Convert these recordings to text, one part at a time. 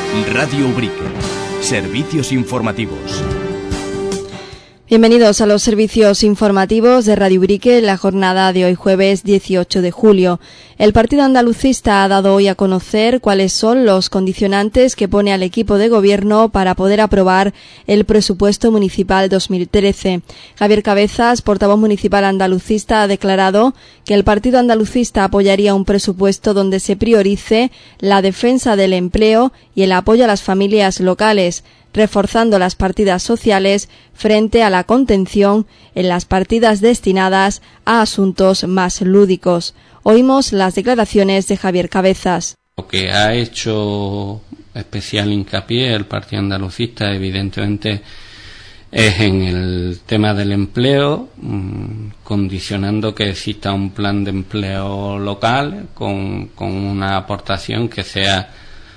Radio Ubrique. Servicios informativos. Bienvenidos a los servicios informativos de Radio Ubrique en la jornada de hoy jueves 18 de julio. El Partido Andalucista ha dado hoy a conocer cuáles son los condicionantes que pone al equipo de gobierno para poder aprobar el presupuesto municipal 2013. Javier Cabezas, portavoz municipal andalucista, ha declarado que el Partido Andalucista apoyaría un presupuesto donde se priorice la defensa del empleo y el apoyo a las familias locales, reforzando las partidas sociales frente a la contención en las partidas destinadas a asuntos más lúdicos. Oímos las declaraciones de Javier Cabezas. Lo que ha hecho especial hincapié el Partido Andalucista, evidentemente, es en el tema del empleo, condicionando que exista un plan de empleo local con una aportación que sea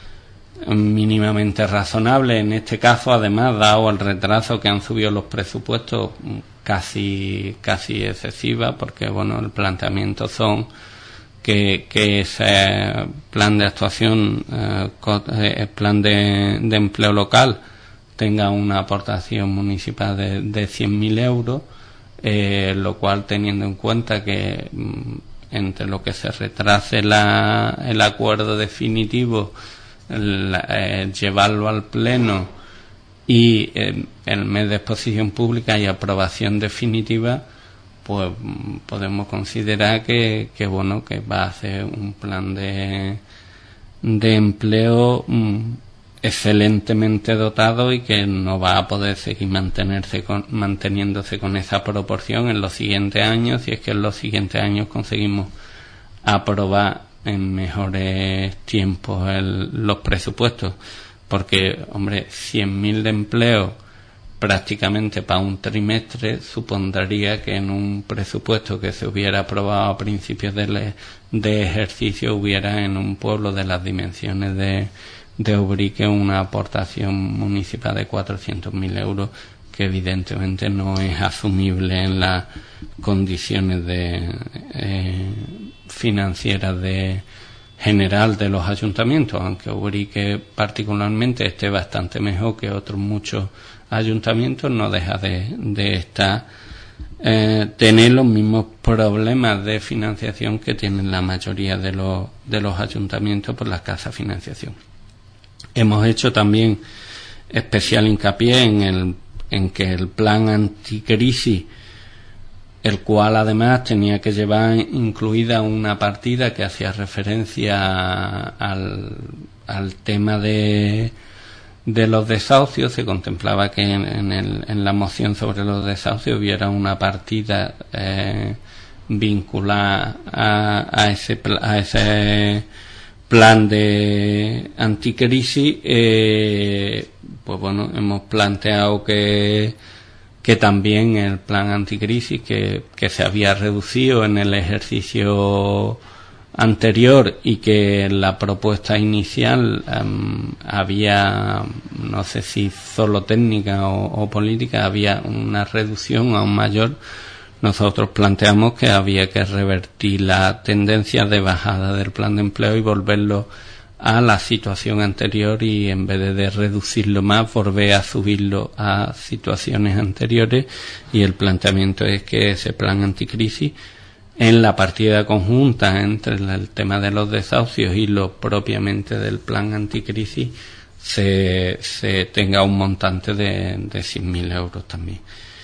mínimamente razonable. En este caso, además, dado el retraso que han subido los presupuestos, casi excesiva, porque bueno, el planteamiento son que ese plan de actuación, plan de empleo local, tenga una aportación municipal de 100.000 euros, lo cual, teniendo en cuenta que entre lo que se retrase el acuerdo definitivo, llevarlo al pleno y el mes de exposición pública y aprobación definitiva, pues podemos considerar que va a ser un plan de empleo excelentemente dotado y que no va a poder seguir manteniéndose con esa proporción en los siguientes años, si es que en los siguientes años conseguimos aprobar en mejores tiempos los presupuestos, porque, hombre, 100.000 de empleo prácticamente para un trimestre supondría que en un presupuesto que se hubiera aprobado a principios de ejercicio hubiera en un pueblo de las dimensiones de Ubrique una aportación municipal de 400.000 euros, que evidentemente no es asumible en las condiciones financieras general de los ayuntamientos, aunque Ubrique particularmente esté bastante mejor que otros muchos ayuntamientos, no deja de estar tener los mismos problemas de financiación que tienen la mayoría de los ayuntamientos por la escasa financiación. Hemos hecho también especial hincapié en que el plan anticrisis, el cual además tenía que llevar incluida una partida que hacía referencia al tema de los desahucios. Se contemplaba que en la moción sobre los desahucios hubiera una partida vinculada a ese plan de anticrisis. Pues bueno, hemos planteado que también el plan anticrisis que se había reducido en el ejercicio anterior y que en la propuesta inicial había, no sé si solo técnica o política, había una reducción aún mayor. Nosotros planteamos que había que revertir la tendencia de bajada del plan de empleo y volverlo a la situación anterior, y en vez de reducirlo más, volver a subirlo a situaciones anteriores. Y el planteamiento es que ese plan anticrisis, en la partida conjunta entre el tema de los desahucios y lo propiamente del plan anticrisis, se tenga un montante de 100.000 euros también.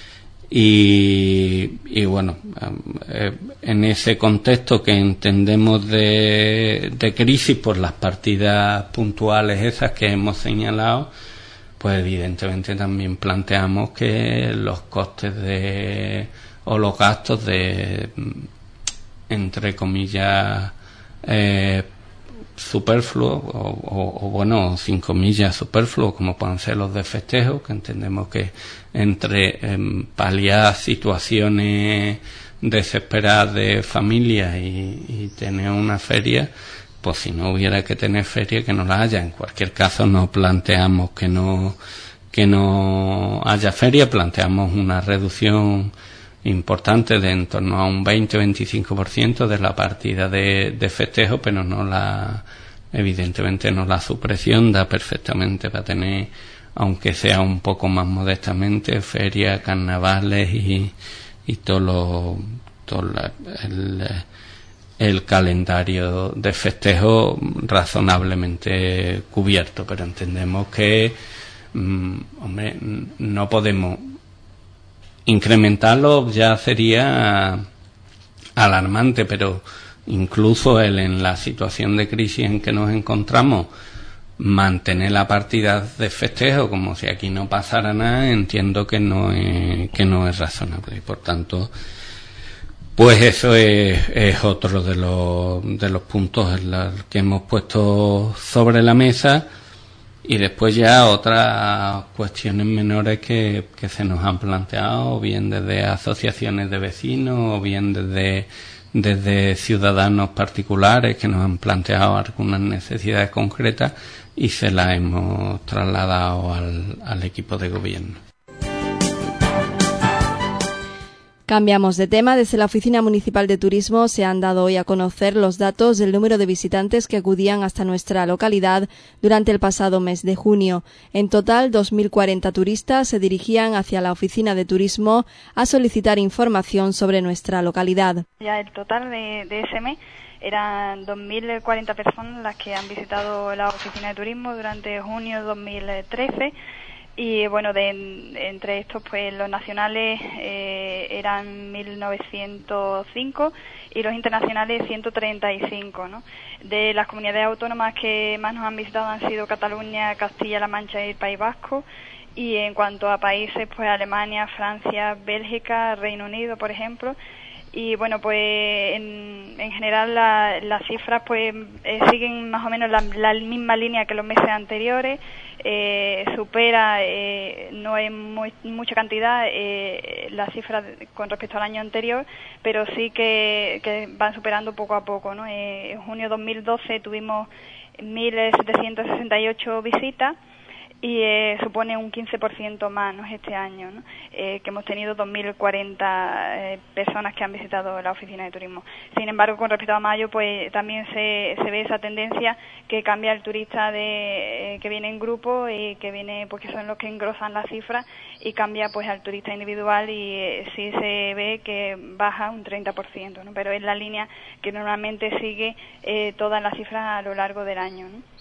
Y bueno, en ese contexto que entendemos de crisis por las partidas puntuales esas que hemos señalado, pues evidentemente también planteamos que los costes o los gastos entre comillas superfluos o bueno, sin comillas superfluos, como puedan ser los de festejo, que entendemos que entre paliar situaciones desesperadas de familias y tener una feria, pues si no hubiera que tener feria, que no la haya. En cualquier caso, no planteamos que no haya feria, planteamos una reducción importante de en torno a un 20-25% de la partida de festejo, pero no evidentemente no la supresión da perfectamente para tener, aunque sea un poco más modestamente, ferias, carnavales y todo el calendario de festejo razonablemente cubierto, pero entendemos que no podemos incrementarlo, ya sería alarmante, pero incluso en la situación de crisis en que nos encontramos, mantener la partida de festejo como si aquí no pasara nada, entiendo que no es razonable, y por tanto pues eso es otro de los puntos que hemos puesto sobre la mesa. Y después ya otras cuestiones menores que se nos han planteado, o bien desde asociaciones de vecinos, o bien desde ciudadanos particulares que nos han planteado algunas necesidades concretas, y se las hemos trasladado al equipo de gobierno. Cambiamos de tema. Desde la Oficina Municipal de Turismo se han dado hoy a conocer los datos del número de visitantes que acudían hasta nuestra localidad durante el pasado mes de junio. En total, 2.040 turistas se dirigían hacia la Oficina de Turismo a solicitar información sobre nuestra localidad. Ya el total de ese mes eran 2.040 personas las que han visitado la Oficina de Turismo durante junio de 2013. Y bueno, entre estos, pues los nacionales eran 1.905 y los internacionales 135, ¿no? De las comunidades autónomas que más nos han visitado han sido Cataluña, Castilla-La Mancha y el País Vasco. Y en cuanto a países, pues Alemania, Francia, Bélgica, Reino Unido, por ejemplo. Y bueno, pues en general las cifras pues siguen más o menos la misma línea que los meses anteriores. Supera, no es mucha cantidad las cifras con respecto al año anterior, pero sí que van superando poco a poco, ¿no? En junio de 2012 tuvimos 1.768 visitas y supone un 15% más, ¿no? Este año, ¿no? Que hemos tenido 2.040 personas que han visitado la Oficina de Turismo. Sin embargo, con respecto a mayo, pues también se ve esa tendencia que cambia el turista que viene en grupo y que viene, pues que son los que engrosan las cifras, y cambia pues al turista individual, y sí se ve que baja un 30%, ¿no? Pero es la línea que normalmente sigue todas las cifras a lo largo del año, ¿no?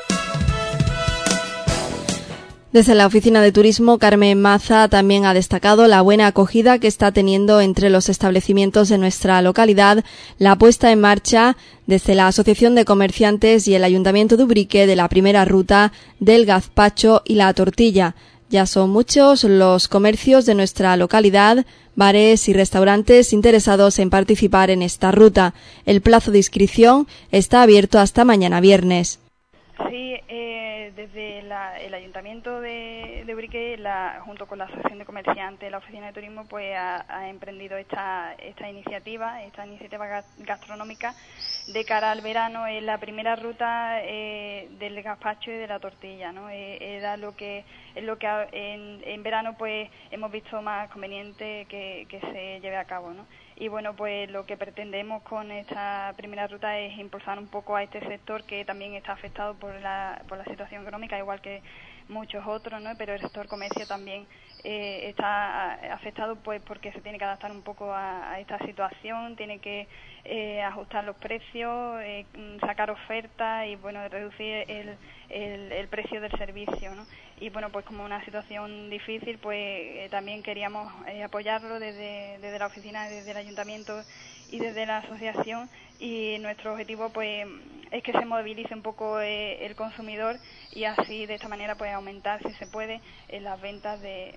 Desde la Oficina de Turismo, Carmen Maza también ha destacado la buena acogida que está teniendo entre los establecimientos de nuestra localidad la puesta en marcha desde la Asociación de Comerciantes y el Ayuntamiento de Ubrique de la primera ruta del gazpacho y la tortilla. Ya son muchos los comercios de nuestra localidad, bares y restaurantes interesados en participar en esta ruta. El plazo de inscripción está abierto hasta mañana viernes. Sí, desde el Ayuntamiento de Ubrique, junto con la Asociación de Comerciantes, la Oficina de Turismo, pues ha emprendido esta iniciativa gastronómica de cara al verano. Es la primera ruta del gazpacho y de la tortilla, ¿no? Era lo que en verano pues hemos visto más conveniente que se lleve a cabo, ¿no? Y bueno, pues lo que pretendemos con esta primera ruta es impulsar un poco a este sector que también está afectado por la situación económica, igual que muchos otros, ¿no? Pero el sector comercio también está afectado pues porque se tiene que adaptar un poco a esta situación, tiene que ajustar los precios, sacar ofertas y bueno, reducir el precio del servicio, ¿no? Y bueno, pues como una situación difícil, pues también queríamos apoyarlo desde la oficina, desde el ayuntamiento y desde la asociación, y nuestro objetivo pues es que se movilice un poco el consumidor, y así de esta manera pues aumentar, si se puede, las ventas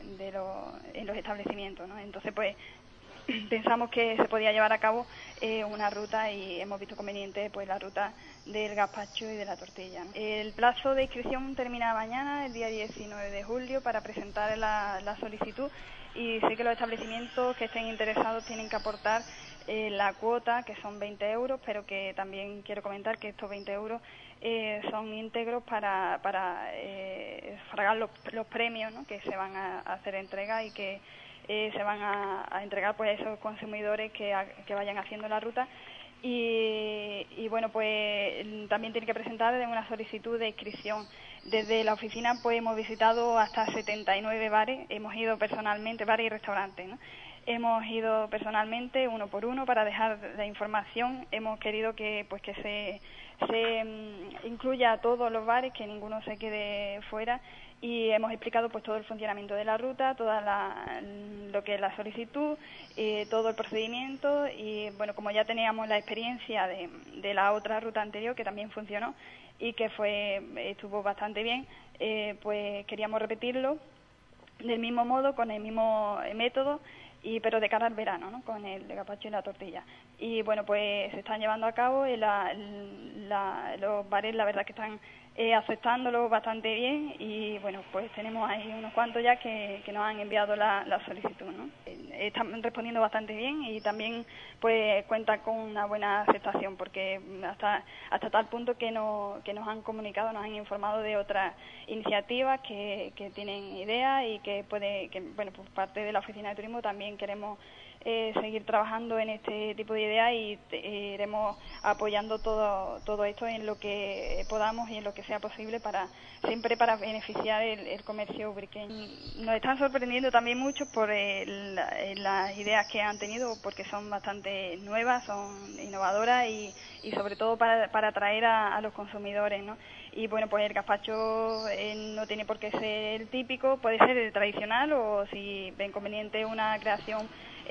en los establecimientos, ¿no? Entonces pues pensamos que se podía llevar a cabo una ruta, y hemos visto conveniente pues la ruta del gazpacho y de la tortilla, ¿no? El plazo de inscripción termina mañana, el día 19 de julio, para presentar la solicitud, y sé que los establecimientos que estén interesados tienen que aportar la cuota, que son 20 euros, pero que también quiero comentar que estos 20 euros son íntegros para sufragar los premios, ¿no? Que se van a hacer entrega, y que se van a entregar pues a esos consumidores que vayan haciendo la ruta. y bueno, pues también tiene que presentar una solicitud de inscripción. Desde la oficina pues hemos visitado hasta 79 bares, hemos ido personalmente, bares y restaurantes, ¿no? Hemos ido personalmente uno por uno para dejar la información. Hemos querido que se incluya a todos los bares, que ninguno se quede fuera, y hemos explicado pues todo el funcionamiento de la ruta, lo que es la solicitud, todo el procedimiento, y bueno, como ya teníamos la experiencia de la otra ruta anterior que también funcionó y que estuvo bastante bien, pues queríamos repetirlo del mismo modo, con el mismo método, pero de cara al verano, ¿no? Con el gazpacho y la tortilla. Y bueno, pues se están llevando a cabo, los bares la verdad que están aceptándolo bastante bien, y bueno, pues tenemos ahí unos cuantos ya que nos han enviado la solicitud, ¿no? Están respondiendo bastante bien, y también pues cuenta con una buena aceptación, porque hasta tal punto que nos han comunicado, nos han informado de otras iniciativas que tienen ideas, y bueno, por parte de la Oficina de Turismo también queremos seguir trabajando en este tipo de ideas, y iremos apoyando todo esto en lo que podamos y en lo que sea posible, siempre para beneficiar el comercio ubriqueño. Nos están sorprendiendo también mucho por las ideas que han tenido, porque son bastante nuevas, son innovadoras, y sobre todo para atraer a los consumidores, ¿no? Y bueno, pues el gazpacho no tiene por qué ser el típico, puede ser el tradicional, o si ven conveniente una creación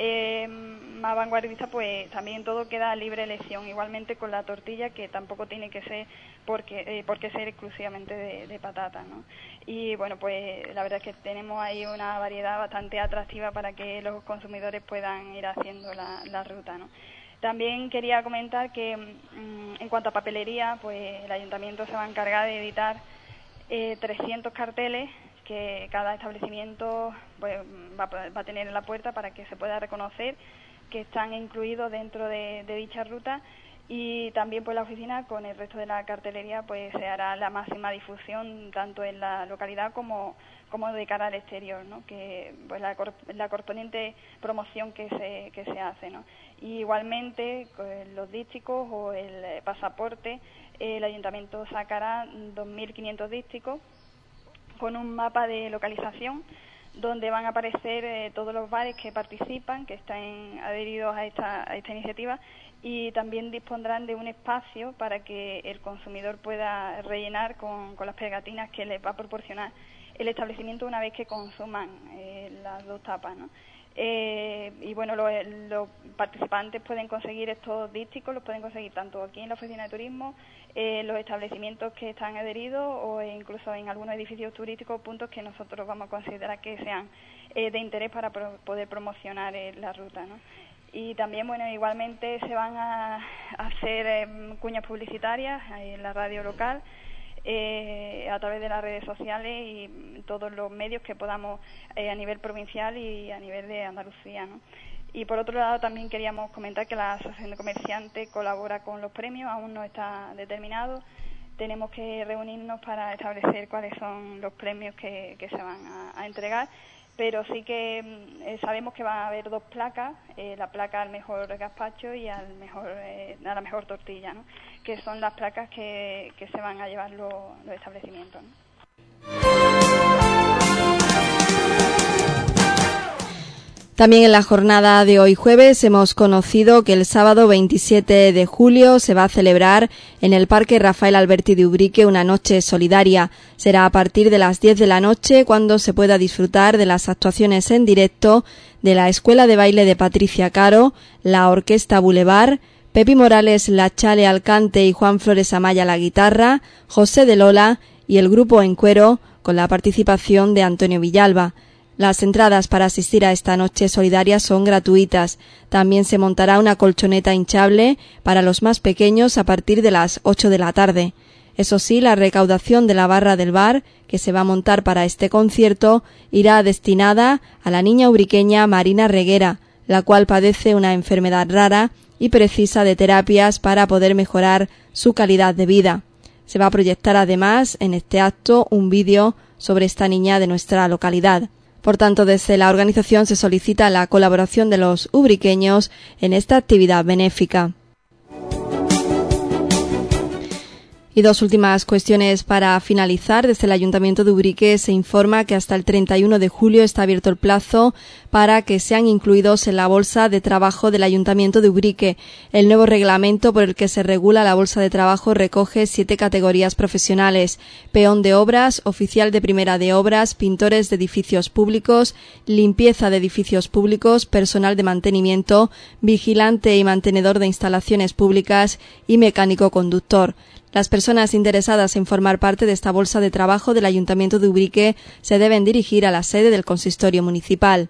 más vanguardista, pues también todo queda a libre elección, igualmente con la tortilla, que tampoco tiene que ser porque ser exclusivamente de patata, ¿no? Y bueno, pues la verdad es que tenemos ahí una variedad bastante atractiva para que los consumidores puedan ir haciendo la ruta, ¿no? También quería comentar que en cuanto a papelería, pues el ayuntamiento se va a encargar de editar 300 carteles que cada establecimiento pues va a tener en la puerta, para que se pueda reconocer que están incluidos dentro de dicha ruta. Y también pues la oficina, con el resto de la cartelería, pues se hará la máxima difusión tanto en la localidad como de cara al exterior, ¿no? Que pues la correspondiente promoción que se hace, ¿no? Y igualmente los dísticos o el pasaporte, el ayuntamiento sacará 2.500 dísticos con un mapa de localización, donde van a aparecer todos los bares que participan, que están adheridos a esta iniciativa, y también dispondrán de un espacio para que el consumidor pueda rellenar con las pegatinas que les va a proporcionar el establecimiento una vez que consuman las dos tapas, ¿no? Y bueno, los participantes pueden conseguir estos dísticos, los pueden conseguir tanto aquí en la Oficina de Turismo, los establecimientos que están adheridos, o incluso en algunos edificios turísticos, puntos que nosotros vamos a considerar que sean de interés para poder promocionar la ruta, ¿no? Y también, bueno, igualmente se van a hacer cuñas publicitarias en la radio local, a través de las redes sociales y todos los medios que podamos, a nivel provincial y a nivel de Andalucía, ¿no? Y por otro lado también queríamos comentar que la Asociación de Comerciantes colabora con los premios, aún no está determinado. Tenemos que reunirnos para establecer cuáles son los premios que se van a entregar, pero sí que sabemos que va a haber dos placas, la placa al mejor gazpacho y a la mejor tortilla, ¿no? Que son las placas que se van a llevar los establecimientos, ¿no? También en la jornada de hoy jueves hemos conocido que el sábado 27 de julio se va a celebrar en el Parque Rafael Alberti de Ubrique una noche solidaria. Será a partir de las 10 de la noche cuando se pueda disfrutar de las actuaciones en directo de la Escuela de Baile de Patricia Caro, la Orquesta Boulevard, Pepi Morales la Chale al cante y Juan Flores Amaya la guitarra, José de Lola y el grupo En Cuero, con la participación de Antonio Villalba. Las entradas para asistir a esta noche solidaria son gratuitas. También se montará una colchoneta hinchable para los más pequeños a partir de las 8 de la tarde. Eso sí, la recaudación de la barra del bar que se va a montar para este concierto irá destinada a la niña ubriqueña Marina Reguera, la cual padece una enfermedad rara y precisa de terapias para poder mejorar su calidad de vida. Se va a proyectar además en este acto un vídeo sobre esta niña de nuestra localidad. Por tanto, desde la organización se solicita la colaboración de los ubriqueños en esta actividad benéfica. Y dos últimas cuestiones para finalizar. Desde el Ayuntamiento de Ubrique se informa que hasta el 31 de julio está abierto el plazo para que sean incluidos en la bolsa de trabajo del Ayuntamiento de Ubrique. El nuevo reglamento por el que se regula la bolsa de trabajo recoge 7 categorías profesionales: peón de obras, oficial de primera de obras, pintores de edificios públicos, limpieza de edificios públicos, personal de mantenimiento, vigilante y mantenedor de instalaciones públicas y mecánico conductor. Las personas interesadas en formar parte de esta bolsa de trabajo del Ayuntamiento de Ubrique se deben dirigir a la sede del consistorio municipal.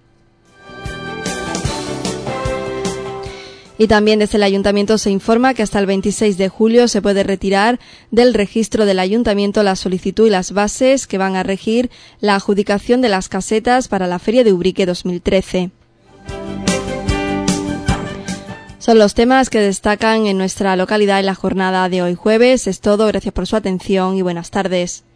Y también desde el Ayuntamiento se informa que hasta el 26 de julio se puede retirar del registro del Ayuntamiento la solicitud y las bases que van a regir la adjudicación de las casetas para la Feria de Ubrique 2013. Son los temas que destacan en nuestra localidad en la jornada de hoy jueves. Es todo, gracias por su atención y buenas tardes.